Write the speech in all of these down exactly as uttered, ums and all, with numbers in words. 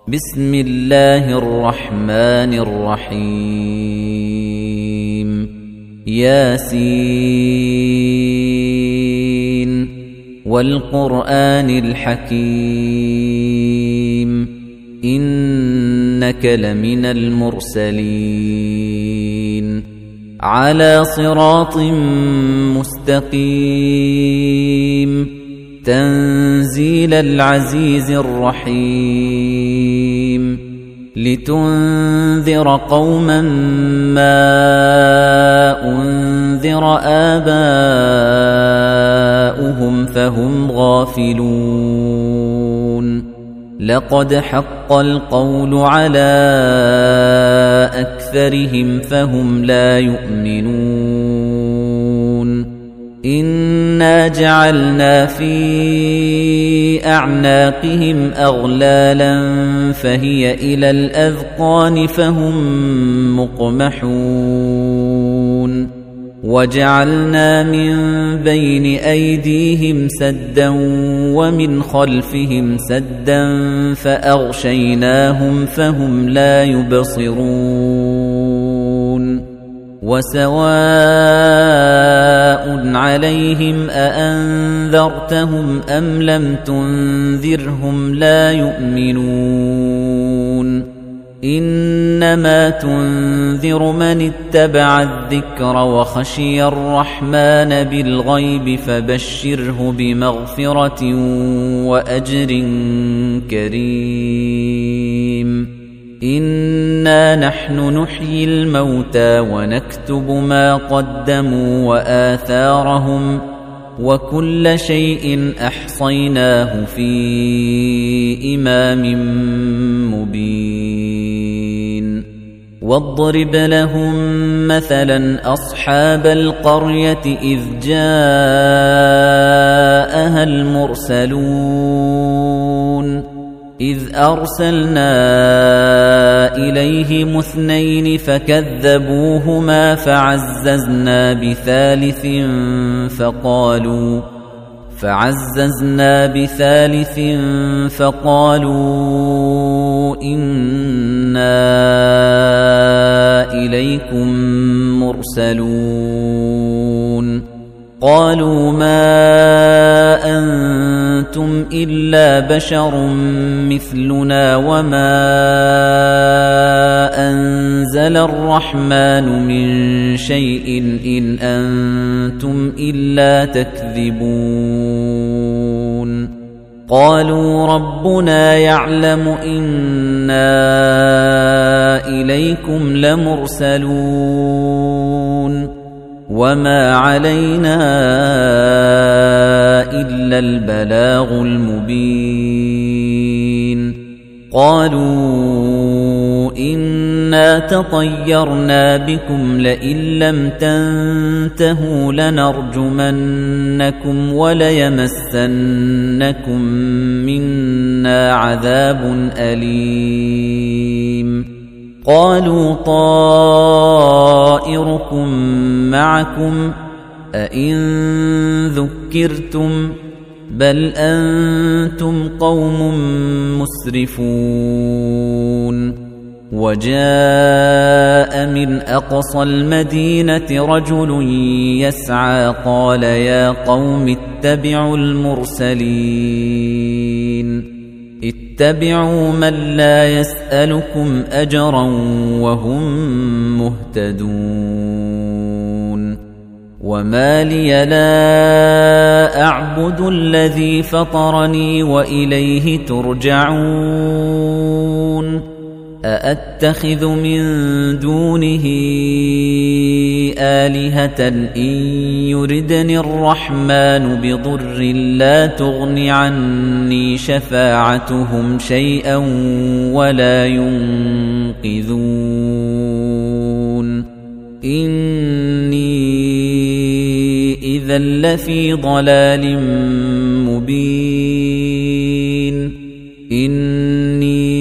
بسم الله الرحمن الرحيم ياسين والقرآن الحكيم إنك لمن المرسلين على صراط مستقيم تنزيل العزيز الرحيم لتنذر قوما ما أنذر آباؤهم فهم غافلون لقد حق القول على أكثرهم فهم لا يؤمنون إنا جعلنا في أعناقهم أغلالا فهي إلى الأذقان فهم مقمحون وجعلنا من بين أيديهم سدا ومن خلفهم سدا فأغشيناهم فهم لا يبصرون وسواء عليهم أأنذرتهم أم لم تنذرهم لا يؤمنون إنما تنذر من اتبع الذكر وخشي الرحمن بالغيب فبشره بمغفرة وأجر كريم إنا نحن نحيي الموتى ونكتب ما قدموا وآثارهم وكل شيء أحصيناه في إمام مبين واضرب لهم مثلا أصحاب القرية إذ جاءها المرسلون إذ أرسلنا إليهم اثنين فكذبوهما فعززنا بثالث فقالوا فعززنا بثالث فقالوا إنا إليكم مرسلون قالوا ما أنتم إلا بشر مثلنا وما أنزل الرحمن من شيء إن أنتم إلا تكذبون قالوا ربنا يعلم إنا إليكم لمرسلون وما علينا إلا البلاغ المبين قالوا إنا تطيرنا بكم لئن لم تنتهوا لنرجمنكم وليمسنكم منا عذاب أليم قالوا طائركم معكم أئن ذكرتم بل أنتم قوم مسرفون وجاء من أقصى المدينة رجل يسعى قال يا قوم اتبعوا المرسلين اتبعوا من لا يسألكم أجرا وهم مهتدون وما لي لا أعبد الذي فطرني وإليه ترجعون أأتخذ من دونه آلهة إن يردني الرحمن بضر لا تغن عني شفاعتهم شيئا ولا ينقذون إني إذا لفي ضلال مبين إني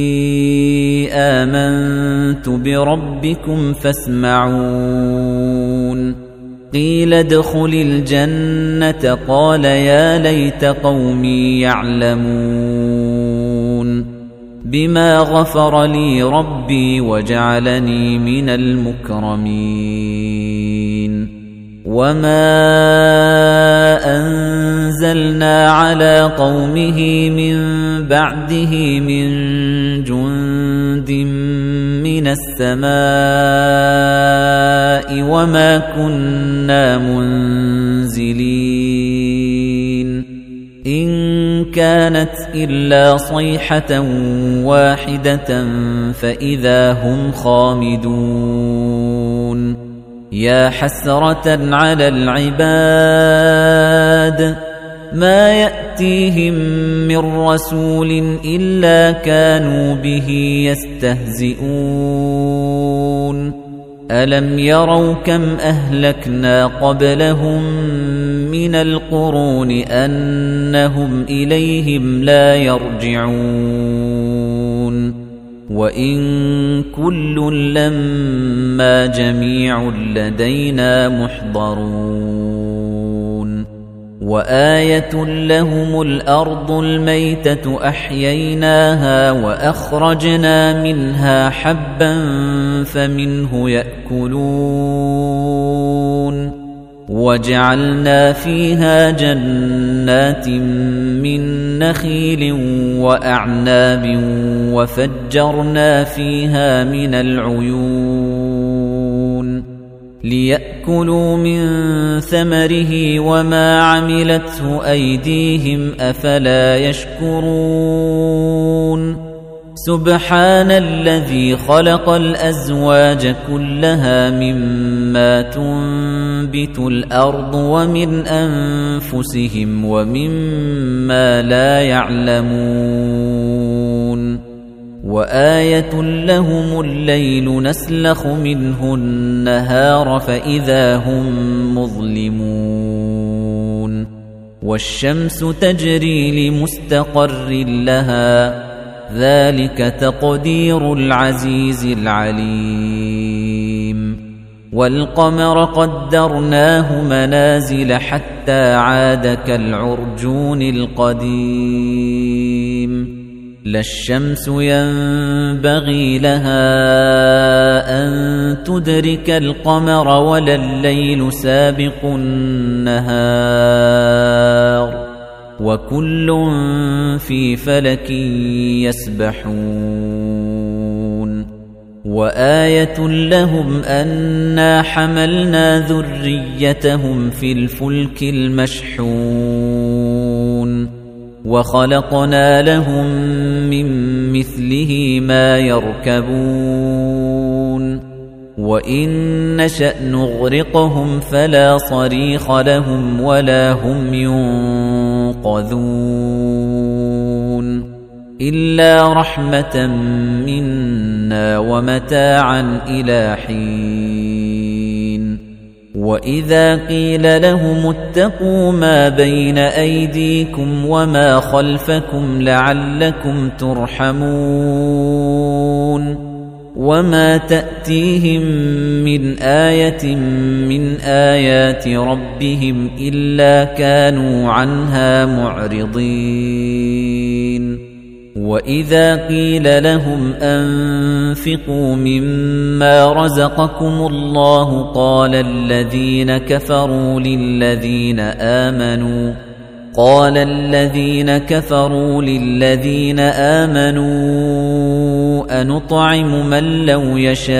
آمنت بربكم فاسمعون قيل ادخل الجنة قال يا ليت قومي يعلمون بما غفر لي ربي وجعلني من المكرمين وما أنزلنا على قومه من بعده من جند من السماء وما كنا منزلين إن كانت إلا صيحة واحدة فإذا هم خامدون يا حسرة على العباد ما يأتيهم من رسول إلا كانوا به يستهزئون ألم يروا كم أهلكنا قبلهم من القرون أنهم إليهم لا يرجعون وإن كل لما جميع لدينا محضرون وآية لهم الأرض الميتة أحييناها وأخرجنا منها حبا فمنه يأكلون وجعلنا فيها جنات من نخيل وأعناب وفجرنا فيها من العيون ليأكلوا من ثمره وما عملته أيديهم أفلا يشكرون سبحان الذي خلق الأزواج كلها مما تنبت الأرض ومن أنفسهم ومما لا يعلمون وآية لهم الليل نسلخ منه النهار فإذا هم مظلمون والشمس تجري لمستقر لها ذلك تقدير العزيز العليم والقمر قدرناه منازل حتى عاد كالعرجون القديم لا الشمس ينبغي لها أن تدرك القمر ولا الليل سابق النهار وكل في فلك يسبحون وآية لهم أنا حملنا ذريتهم في الفلك المشحون وخلقنا لهم من مثله ما يركبون وإن نشأ نغرقهم فلا صريخ لهم ولا هم ينقذون إلا رحمة منا ومتاعا إلى حين وإذا قيل لهم اتقوا ما بين أيديكم وما خلفكم لعلكم ترحمون وما تأتيهم من آية من آيات ربهم إلا كانوا عنها معرضين وإذا قيل لهم أنفقوا مما رزقكم الله قال الذين كفروا للذين آمنوا قال الذين كفروا للذين آمنوا أنطعم من لو يشاء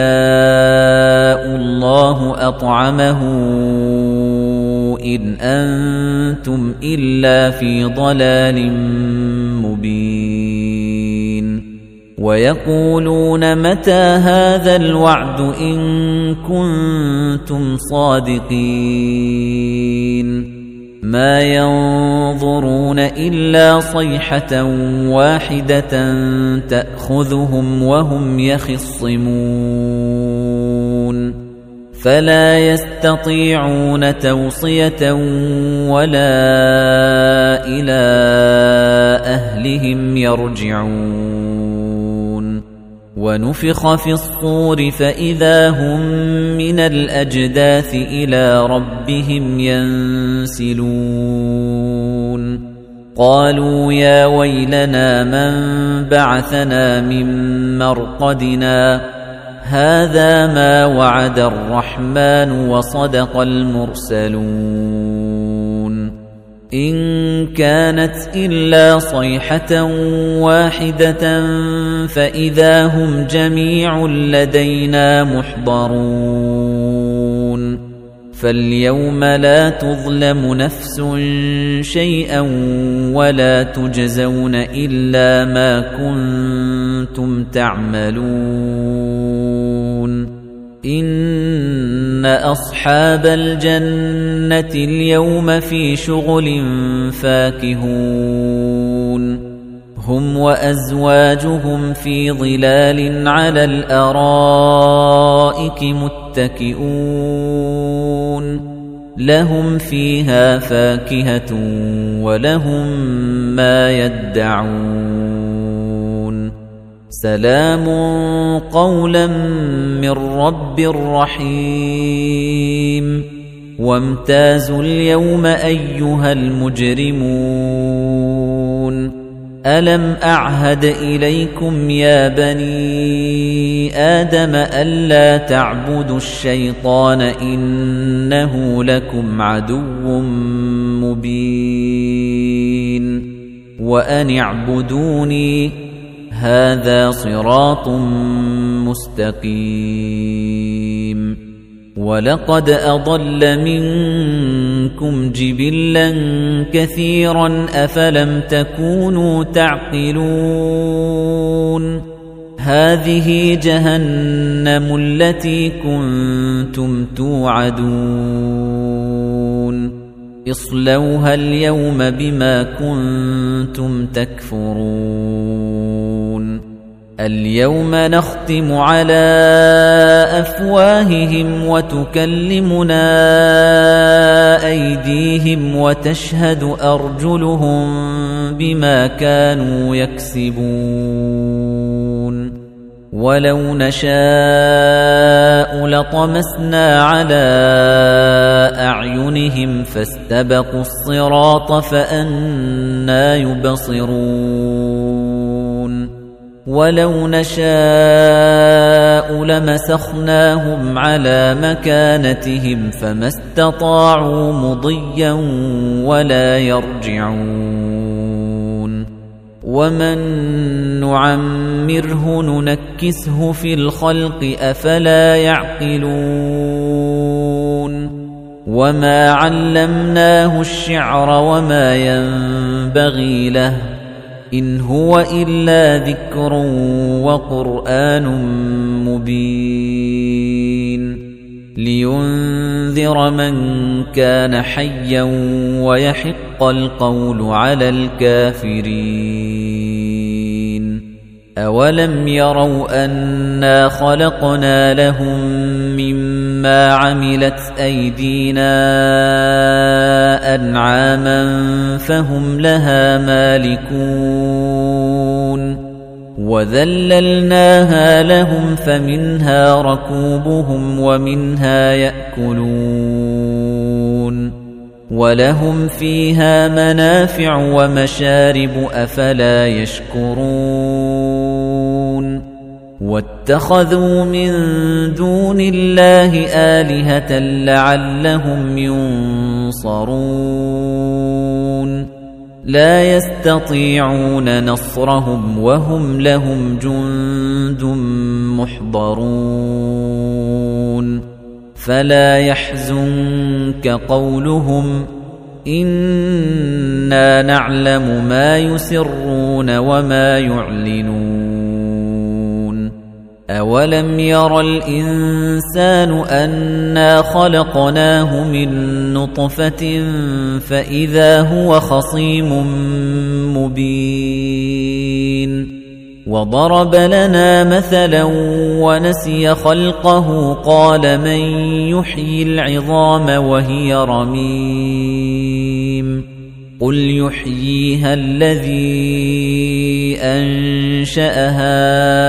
الله أطعمه إن أنتم إلا في ضلال مبين ويقولون متى هذا الوعد إن كنتم صادقين ما ينظرون إلا صيحة واحدة تأخذهم وهم يخصمون فلا يستطيعون توصية ولا إلى أهلهم يرجعون ونفخ في الصور فإذا هم من الأجداث إلى ربهم ينسلون قالوا يا ويلنا من بعثنا من مرقدنا هذا ما وعد الرحمن وصدق المرسلون إن كانت إلا صيحة واحدة فإذا هم جميع لدينا محضرون فاليوم لا تظلم نفس شيئا ولا تجزون إلا ما كنتم تعملون إن أصحاب الجنة اليوم في شغل فاكهون هم وأزواجهم في ظلال على الأرائك متكئون لهم فيها فاكهة ولهم ما يدعون سلام قولا من رب رحيم وامتازوا اليوم أيها المجرمون ألم أعهد إليكم يا بني آدم ألا تعبدوا الشيطان إنه لكم عدو مبين وأن اعبدوني هذا صراط مستقيم ولقد أضل منكم جبلا كثيرا أفلم تكونوا تعقلون هذه جهنم التي كنتم توعدون اصلوها اليوم بما كنتم تكفرون اليوم نختم على أفواههم وتكلمنا أيديهم وتشهد أرجلهم بما كانوا يكسبون ولو نشاء لطمسنا على أعينهم فاستبقوا الصراط فأنى يبصرون ولو نشاء لمسخناهم على مكانتهم فما استطاعوا مضيا ولا يرجعون ومن نعمره ننكسه في الخلق أفلا يعقلون وما علمناه الشعر وما ينبغي له إن هو إلا ذكر وقرآن مبين لينذر من كان حيا ويحق القول على الكافرين أولم يروا أنا خلقنا لهم مما عملت أيدينا أنعاما فهم لها مالكون وذللناها لهم فمنها ركوبهم ومنها يأكلون ولهم فيها منافع ومشارب أفلا يشكرون واتخذوا من دون الله آلهة لعلهم ينصرون لا يستطيعون نصرهم وهم لهم جند محضرون فلا يحزنك قولهم إنا نعلم ما يسرون وما يعلنون أولم ير الإنسان أنا خلقناه من نطفة فإذا هو خصيم مبين وضرب لنا مثلا ونسي خلقه قال من يحيي العظام وهي رميم قل يحييها الذي أنشأها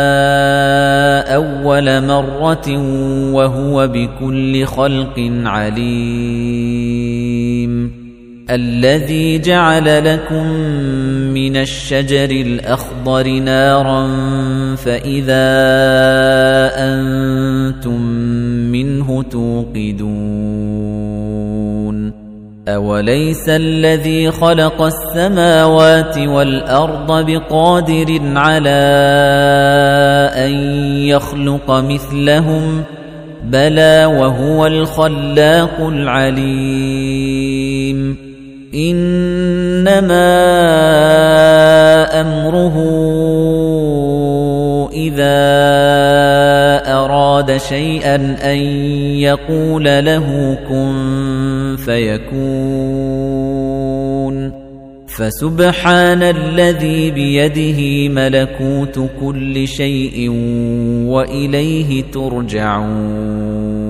أول مرة وهو بكل خلق عليم الذي جعل لكم من الشجر الأخضر نارا فإذا أنتم منه توقدون أوليس الذي خلق السماوات والأرض بقادر على أن يخلق مثلهم بلى وهو الخلاق العليم إنما أمره إذا أراد شيئا أن يقول له كن فيكون فسبحان الذي بيده ملكوت كل شيء وإليه ترجعون